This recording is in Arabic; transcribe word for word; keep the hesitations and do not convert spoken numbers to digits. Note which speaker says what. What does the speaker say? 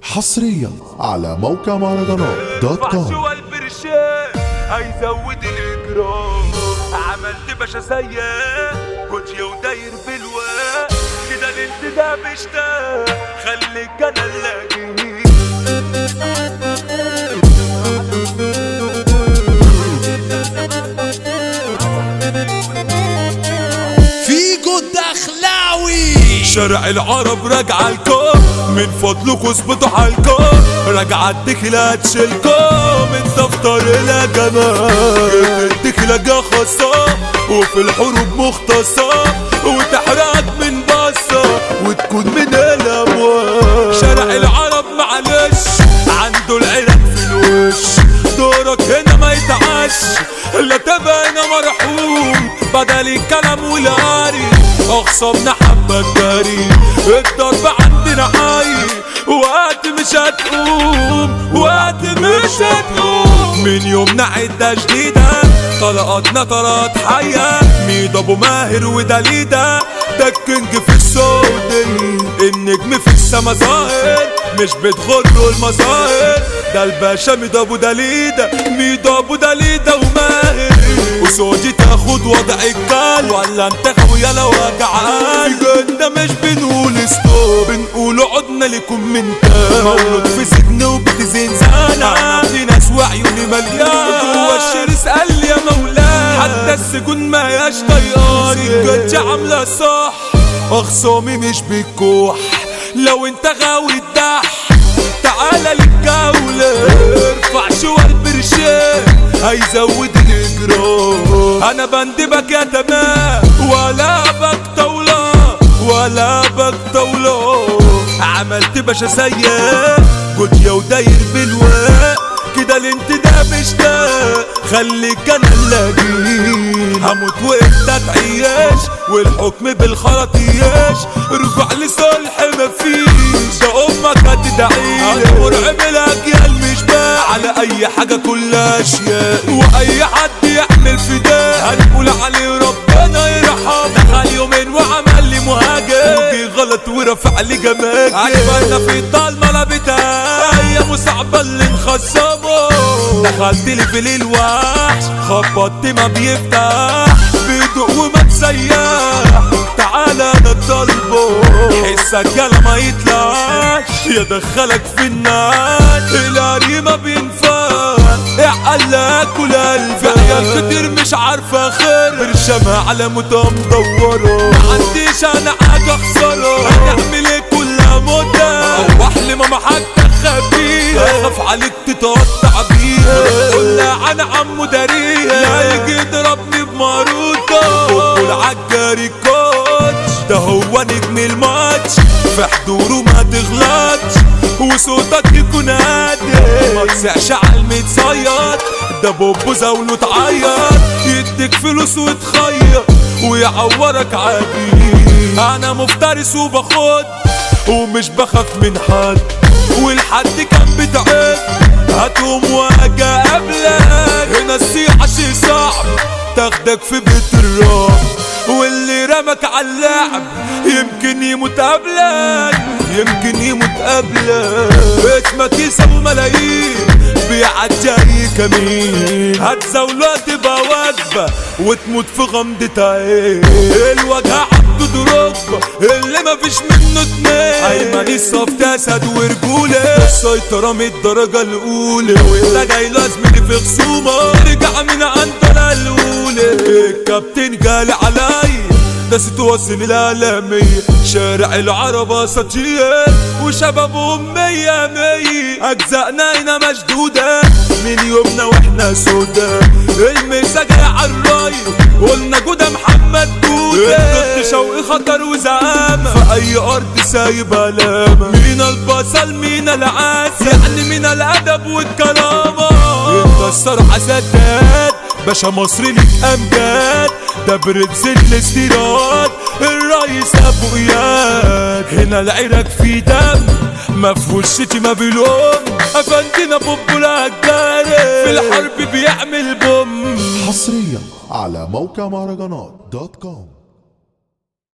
Speaker 1: حصريا على موقع مهرجانات دوت كوم.
Speaker 2: شو البرشام هيزود الاجرام، عملت باشا سيء كوتشي وداير بالواد كده الانتداب اشتاق خليك انا اللاجئ.
Speaker 3: فيجو الدخلاوي
Speaker 2: شارع العرب راجعة لكم، من فضلكم اظبطوا حالكم، راجعة الدخلة تشيلكم من دفتر الى جمال. الدخلة جا خاصة وفي الحروب مختصة، وتحرقك من بصة وتكون من الاموال. شارع العرب معلش عنده العراق في الوش، دورك هنا ما يتعش الا تبقى هنا مرحوم بدل الكلام والهاري. اخصمنا حبة جاري الضرب عندنا حي، وقت مش هتقوم وقت مش هتقوم. من يومنا عدة جديدة طلقاتنا طلقات حية، ميد ابو ماهر ودليدة ده الكينج في السعودية. النجم في السما ظاهر مش بتغره المظاهر، ده الباشا ميد ابو دليدة ميد ابو دليدة وماهر. وسعودي تاخد وضع الكال ولا انت خويا لو وجعان. جنة مش بنقول ستوب بنقول عدنا لكم من تاني. مولود في سجن وبتزين زانة، في ناس وعيوني مليان جوا الشرس قال لي يا مولاي، حتى السجون ما ياش طياري. الجدش عاملة صح اخصامي مش بالكوح، لو انت غاوي الدح تعالى للجولة. ارفع شوى البرشام هيزود الاجرام. انا بندبك يا تمام ولا بك طاولة ولا بك طاولة. عملت باشا سيء جوتيا وداير بالواق كده الانتداب اشتاق خليك انا اللاجئ. هموت وانت تعيش والحكم بالخرطيش، رجوع لصلح مفيش ده امك هتدعيلي. انا مرعب الاجيال مش باع على اي حاجه كلها اشياء، واي حد يعمل فداء هنقول عليه ربنا يرحمه. دخل يومين وعمل لي مهاجر وجي غلط ورفع لي جماجم. عجبنا في الضلمه لابتها ايام صعبه اللي نخصمه. دخلت لي في ليل وحش خبطت ما بيفتح، بيدق وما تسيح تعالى انا طالبه. حسك يلا ما يطلعش يدخلك في النار، الهري ما بينفع اعقلك والقلب. في عيال كتير مش عارفه خير برشامة على مدة مدوره. ما عنديش انا حاجه اخسره، هنعمل ايه كلها مدة. روح لماما حاجتك خبيها اخاف عليك تتقطع بيها. قولها عن عمو داريها لا يجي يضربني بماروكة. قول عالجاري كوتش ده هو نجم الماتش، في حضوره ما تغلطش وصوتك يكون هادي. ما تسعش على المتصيد ده بوبو زاوله تعيط، يديك فلوس وتخيط ويعورك عادي. انا مفترس وباخد ومش بخاف من حد، والحد كان بتعب هتقوم واجي قبلك. هنا السيحة شي صعب تاخدك في بيت الرعب، واللي رمك على اللعب يمكن يموت قبلك يمكن يموت قبلك. اسمك يساوي ملايين بيعدي اي كمين، هتزاوله تبقى واجبة وتموت في غمضة عين. الوجه عبده دروجبة اللي مفيش منه اتنين، ايمن الصفت اسد ورجولة السيطرة من الدرجة الاولى. وانت جاي لازمني في خصومة ارجع من عندنا الاولى. الكابتن جالي عليا ده ستوصل العالمية، شارع العرب اساطير وشبابهم مية مية. اجزائنا هنا مشدودة من يومنا واحنا سودا، المسا جاي عالراية قلنا جودة محمد جودة. ضد شوقي خطر وزعامة في اي ارض سايب علامة. مينا البصل مينا العسل يعني مينا الادب والكرامة. انت الصراحة سداد باشا مصري ليك امجاد، ده برنس الاستيراد الرئيس ابو اياد. هنا العراق في دم مفهوش شتيمة بلوم، افندينا بوبو الهجاري في الحرب بيعمل بوم.
Speaker 1: حصريا على موقع مهرجانات دوت كوم.